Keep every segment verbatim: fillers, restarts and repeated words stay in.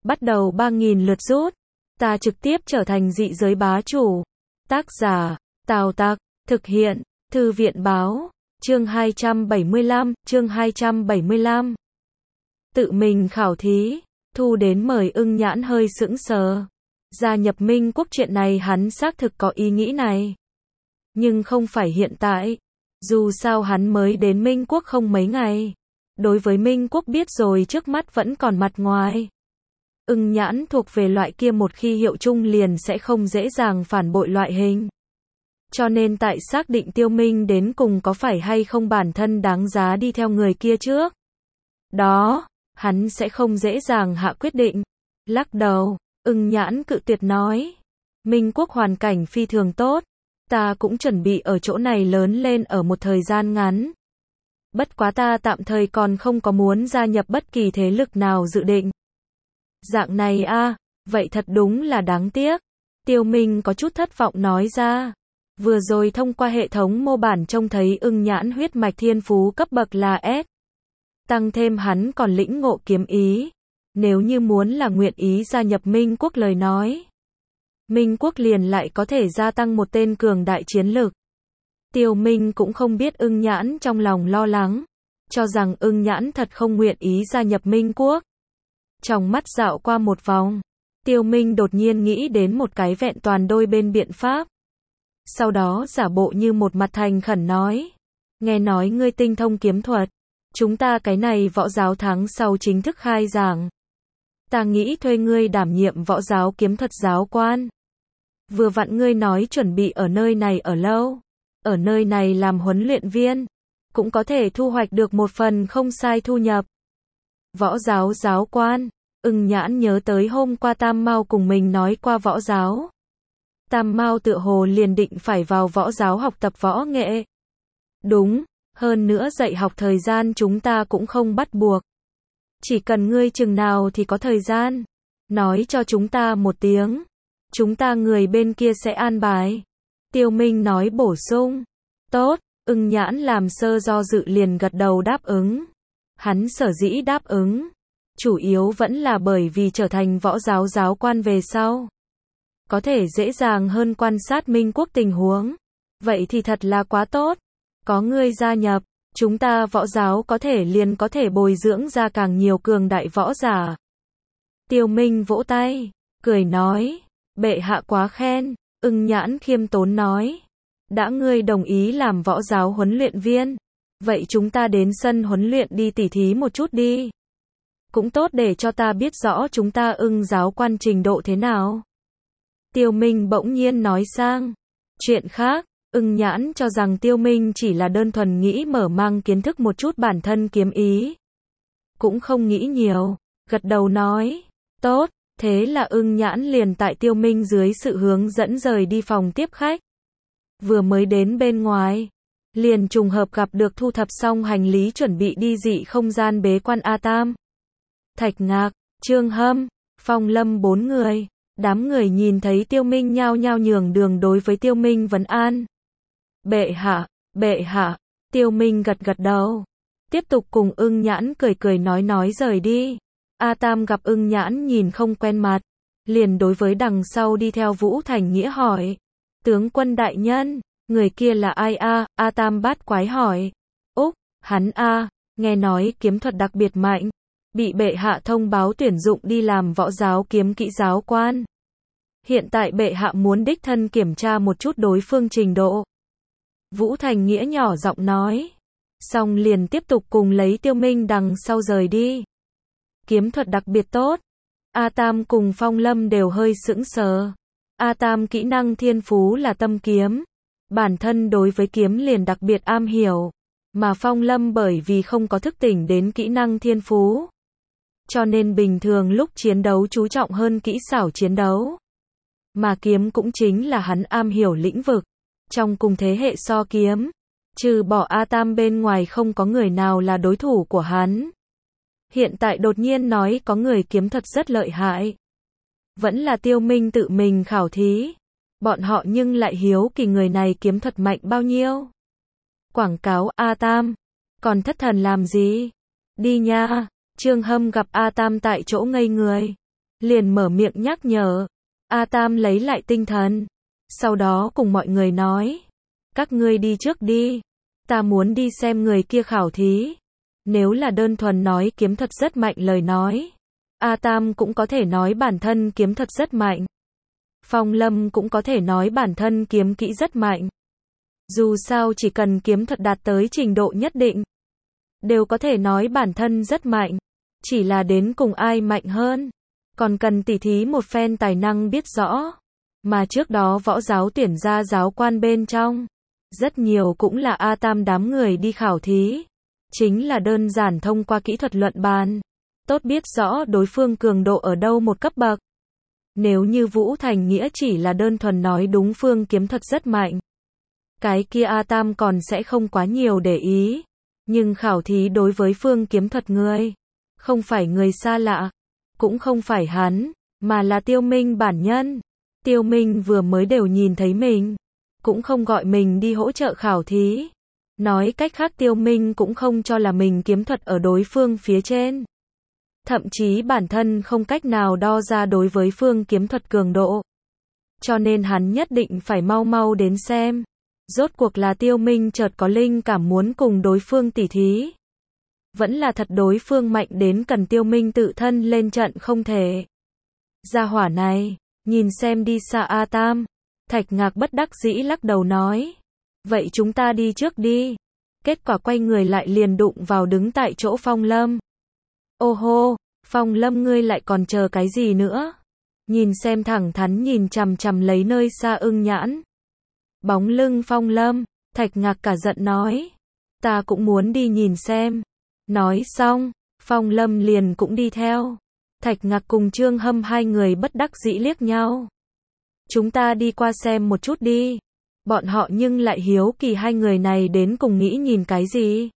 bắt đầu ba nghìn lượt rút. Ta trực tiếp trở thành dị giới bá chủ. Tác giả, Tào Tặc, thực hiện, Thư viện báo, chương hai trăm bảy mươi lăm, chương hai trăm bảy mươi lăm. Tự mình khảo thí, thu đến mời Ưng Nhãn hơi sững sờ. Gia nhập Minh Quốc chuyện này hắn xác thực có ý nghĩ này. Nhưng không phải hiện tại. Dù sao hắn mới đến Minh Quốc không mấy ngày. Đối với Minh Quốc biết rồi trước mắt vẫn còn mặt ngoài. Ưng Nhãn thuộc về loại kia một khi hiệu chung liền sẽ không dễ dàng phản bội loại hình. Cho nên tại xác định Tiêu Minh đến cùng có phải hay không bản thân đáng giá đi theo người kia trước. Đó, hắn sẽ không dễ dàng hạ quyết định. Lắc đầu, Ưng Nhãn cự tuyệt nói. Minh Quốc hoàn cảnh phi thường tốt. Ta cũng chuẩn bị ở chỗ này lớn lên ở một thời gian ngắn. Bất quá ta tạm thời còn không có muốn gia nhập bất kỳ thế lực nào dự định. Dạng này a, à, vậy thật đúng là đáng tiếc. Tiêu Minh có chút thất vọng nói ra. Vừa rồi thông qua hệ thống mô bản trông thấy Ưng Nhãn huyết mạch thiên phú cấp bậc là S. Tăng thêm hắn còn lĩnh ngộ kiếm ý. Nếu như muốn là nguyện ý gia nhập Minh Quốc lời nói. Minh Quốc liền lại có thể gia tăng một tên cường đại chiến lực. Tiêu Minh cũng không biết Ưng Nhãn trong lòng lo lắng. Cho rằng Ưng Nhãn thật không nguyện ý gia nhập Minh Quốc. Trong mắt dạo qua một vòng. Tiêu Minh đột nhiên nghĩ đến một cái vẹn toàn đôi bên biện pháp. Sau đó giả bộ như một mặt thành khẩn nói. Nghe nói ngươi tinh thông kiếm thuật. Chúng ta cái này võ giáo tháng sau chính thức khai giảng. Ta nghĩ thuê ngươi đảm nhiệm võ giáo kiếm thuật giáo quan. Vừa vặn ngươi nói chuẩn bị ở nơi này ở lâu. Ở nơi này làm huấn luyện viên. Cũng có thể thu hoạch được một phần không sai thu nhập. Võ giáo giáo quan. Ưng Nhãn nhớ tới hôm qua Tam Mao cùng mình nói qua võ giáo. Tam Mao tựa hồ liền định phải vào võ giáo học tập võ nghệ. Đúng, hơn nữa dạy học thời gian chúng ta cũng không bắt buộc. Chỉ cần ngươi chừng nào thì có thời gian. Nói cho chúng ta một tiếng. Chúng ta người bên kia sẽ an bài. Tiêu Minh nói bổ sung. Tốt, Ưng Nhãn làm sơ do dự liền gật đầu đáp ứng. Hắn sở dĩ đáp ứng. Chủ yếu vẫn là bởi vì trở thành võ giáo giáo quan về sau. Có thể dễ dàng hơn quan sát Minh Quốc tình huống. Vậy thì thật là quá tốt. Có ngươi gia nhập, chúng ta võ giáo có thể liền có thể bồi dưỡng ra càng nhiều cường đại võ giả. Tiêu Minh vỗ tay, cười nói. Bệ hạ quá khen. Ưng Nhãn khiêm tốn nói. Đã ngươi đồng ý làm võ giáo huấn luyện viên. Vậy chúng ta đến sân huấn luyện đi tỉ thí một chút đi. Cũng tốt để cho ta biết rõ chúng ta Ưng giáo quan trình độ thế nào. Tiêu Minh bỗng nhiên nói sang. Chuyện khác, Ưng Nhãn cho rằng Tiêu Minh chỉ là đơn thuần nghĩ mở mang kiến thức một chút bản thân kiếm ý. Cũng không nghĩ nhiều, gật đầu nói. Tốt, thế là Ưng Nhãn liền tại Tiêu Minh dưới sự hướng dẫn rời đi phòng tiếp khách. Vừa mới đến bên ngoài, liền trùng hợp gặp được thu thập xong hành lý chuẩn bị đi dị không gian bế quan A Tam. Thạch Ngạc, Trương Hâm, Phong Lâm bốn người. Đám người nhìn thấy Tiêu Minh nhao nhao nhường đường đối với Tiêu Minh vấn an. Bệ hạ, bệ hạ. Tiêu Minh gật gật đầu. Tiếp tục cùng Ưng Nhãn cười cười nói nói rời đi. A Tam gặp Ưng Nhãn nhìn không quen mặt. Liền đối với đằng sau đi theo Vũ Thành Nghĩa hỏi. Tướng quân đại nhân, người kia là ai a? A Tam bát quái hỏi. Úc, hắn a, nghe nói kiếm thuật đặc biệt mạnh. Bị bệ hạ thông báo tuyển dụng đi làm võ giáo kiếm kỹ giáo quan. Hiện tại bệ hạ muốn đích thân kiểm tra một chút đối phương trình độ. Vũ Thành Nghĩa nhỏ giọng nói. Xong liền tiếp tục cùng lấy Tiêu Minh đằng sau rời đi. Kiếm thuật đặc biệt tốt. A Tam cùng Phong Lâm đều hơi sững sờ. A Tam kỹ năng thiên phú là tâm kiếm. Bản thân đối với kiếm liền đặc biệt am hiểu. Mà Phong Lâm bởi vì không có thức tỉnh đến kỹ năng thiên phú. Cho nên bình thường lúc chiến đấu chú trọng hơn kỹ xảo chiến đấu. Mà kiếm cũng chính là hắn am hiểu lĩnh vực. Trong cùng thế hệ so kiếm, trừ bỏ A Tam bên ngoài không có người nào là đối thủ của hắn. Hiện tại đột nhiên nói có người kiếm thuật rất lợi hại. Vẫn là Tiêu Minh tự mình khảo thí. Bọn họ nhưng lại hiếu kỳ người này kiếm thuật mạnh bao nhiêu. Quảng cáo A Tam. Còn thất thần làm gì? Đi nha. Trương Hâm gặp A Tam tại chỗ ngây người. liền mở miệng nhắc nhở. A Tam lấy lại tinh thần. Sau đó cùng mọi người nói. Các ngươi đi trước đi. Ta muốn đi xem người kia khảo thí. Nếu là đơn thuần nói kiếm thuật rất mạnh lời nói. A Tam cũng có thể nói bản thân kiếm thuật rất mạnh. Phong Lâm cũng có thể nói bản thân kiếm kỹ rất mạnh. Dù sao chỉ cần kiếm thuật đạt tới trình độ nhất định. Đều có thể nói bản thân rất mạnh. Chỉ là đến cùng ai mạnh hơn. Còn cần tỉ thí một phen tài năng biết rõ. Mà trước đó võ giáo tuyển ra giáo quan bên trong. Rất nhiều cũng là A Tam đám người đi khảo thí. Chính là đơn giản thông qua kỹ thuật luận bàn. Tốt biết rõ đối phương cường độ ở đâu một cấp bậc. Nếu như Vũ Thành Nghĩa chỉ là đơn thuần nói đúng phương kiếm thuật rất mạnh. Cái kia A Tam còn sẽ không quá nhiều để ý. Nhưng khảo thí đối với phương kiếm thuật người. Không phải người xa lạ. Cũng không phải hắn. Mà là Tiêu Minh bản nhân. Tiêu Minh vừa mới đều nhìn thấy mình. Cũng không gọi mình đi hỗ trợ khảo thí. Nói cách khác Tiêu Minh cũng không cho là mình kiếm thuật ở đối phương phía trên. Thậm chí bản thân không cách nào đo ra đối với phương kiếm thuật cường độ. Cho nên hắn nhất định phải mau mau đến xem. Rốt cuộc là Tiêu Minh chợt có linh cảm muốn cùng đối phương tỉ thí. Vẫn là thật đối phương mạnh đến cần Tiêu Minh tự thân lên trận không thể. Gia hỏa này, nhìn xem đi xa A Tam. Thạch Ngạc bất đắc dĩ lắc đầu nói. Vậy chúng ta đi trước đi. Kết quả quay người lại liền đụng vào đứng tại chỗ Phong Lâm. Ô hô, Phong Lâm ngươi lại còn chờ cái gì nữa? Nhìn xem thẳng thắn nhìn chằm chằm lấy nơi xa Ưng Nhãn. Bóng lưng Phong Lâm, Thạch Ngạc cả giận nói. Ta cũng muốn đi nhìn xem. Nói xong, Phong Lâm liền cũng đi theo. Thạch Ngạc cùng Trương Hâm hai người bất đắc dĩ liếc nhau. Chúng ta đi qua xem một chút đi. Bọn họ nhưng lại hiếu kỳ hai người này đến cùng nghĩ nhìn cái gì.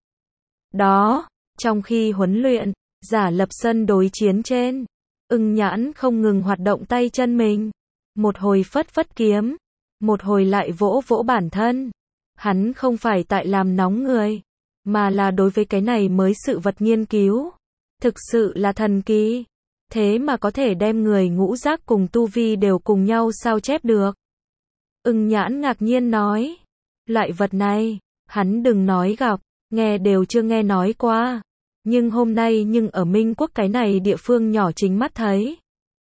Đó, trong khi huấn luyện, giả lập sân đối chiến trên. Ưng Nhãn không ngừng hoạt động tay chân mình. Một hồi phất phất kiếm. Một hồi lại vỗ vỗ bản thân. Hắn không phải tại làm nóng người. Mà là đối với cái này mới sự vật nghiên cứu. Thực sự là thần kỳ. Thế mà có thể đem người ngũ giác cùng tu vi đều cùng nhau sao chép được. Ưng Nhãn ngạc nhiên nói. Loại vật này, hắn đừng nói gặp, nghe đều chưa nghe nói qua. Nhưng hôm nay nhưng ở Minh Quốc cái này địa phương nhỏ chính mắt thấy.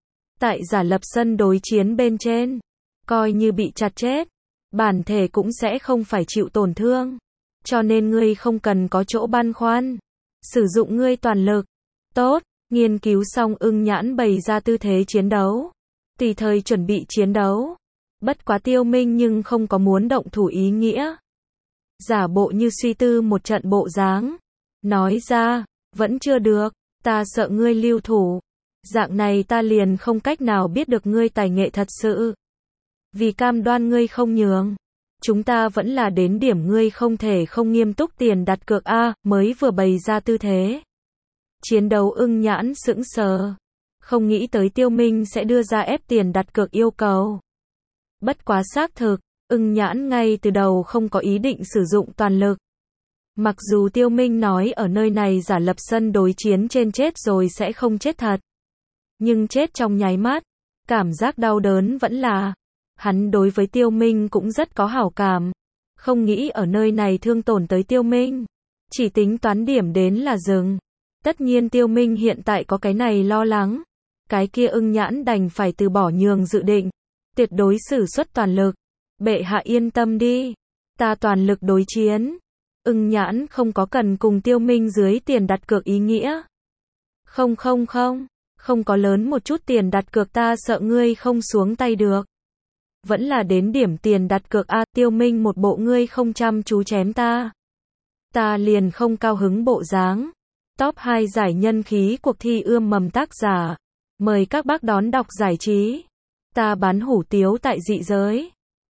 Tại giả lập sân đối chiến bên trên, coi như bị chặt chết, bản thể cũng sẽ không phải chịu tổn thương. Cho nên ngươi không cần có chỗ băn khoăn. Sử dụng ngươi toàn lực. Tốt, nghiên cứu xong Ưng Nhãn bày ra tư thế chiến đấu. Tùy thời chuẩn bị chiến đấu. Bất quá Tiêu Minh nhưng không có muốn động thủ ý nghĩa. Giả bộ như suy tư một trận bộ dáng. Nói ra, vẫn chưa được, ta sợ ngươi lưu thủ. Dạng này ta liền không cách nào biết được ngươi tài nghệ thật sự. Vì cam đoan ngươi không nhường. Chúng ta vẫn là đến điểm ngươi không thể không nghiêm túc tiền đặt cược A, mới vừa bày ra tư thế. Chiến đấu Ưng Nhãn sững sờ. Không nghĩ tới Tiêu Minh sẽ đưa ra ép tiền đặt cược yêu cầu. Bất quá xác thực, Ưng Nhãn ngay từ đầu không có ý định sử dụng toàn lực. Mặc dù Tiêu Minh nói ở nơi này giả lập sân đối chiến trên chết rồi sẽ không chết thật. Nhưng chết trong nháy mắt, cảm giác đau đớn vẫn là. Hắn đối với Tiêu Minh cũng rất có hảo cảm. Không nghĩ ở nơi này thương tổn tới Tiêu Minh. Chỉ tính toán điểm đến là dừng. Tất nhiên Tiêu Minh hiện tại có cái này lo lắng. Cái kia Ưng Nhãn đành phải từ bỏ nhường dự định. Tuyệt đối sử xuất toàn lực. Bệ hạ yên tâm đi. Ta toàn lực đối chiến. Ưng Nhãn không có cần cùng Tiêu Minh dưới tiền đặt cược ý nghĩa. Không không không. Không có lớn một chút tiền đặt cược ta sợ ngươi không xuống tay được. Vẫn là đến điểm tiền đặt cược A, Tiêu Minh một bộ ngươi không chăm chú chém ta. Ta liền không cao hứng bộ dáng. Top hai giải nhân khí cuộc thi ươm mầm tác giả. Mời các bác đón đọc giải trí. Ta bán hủ tiếu tại dị giới.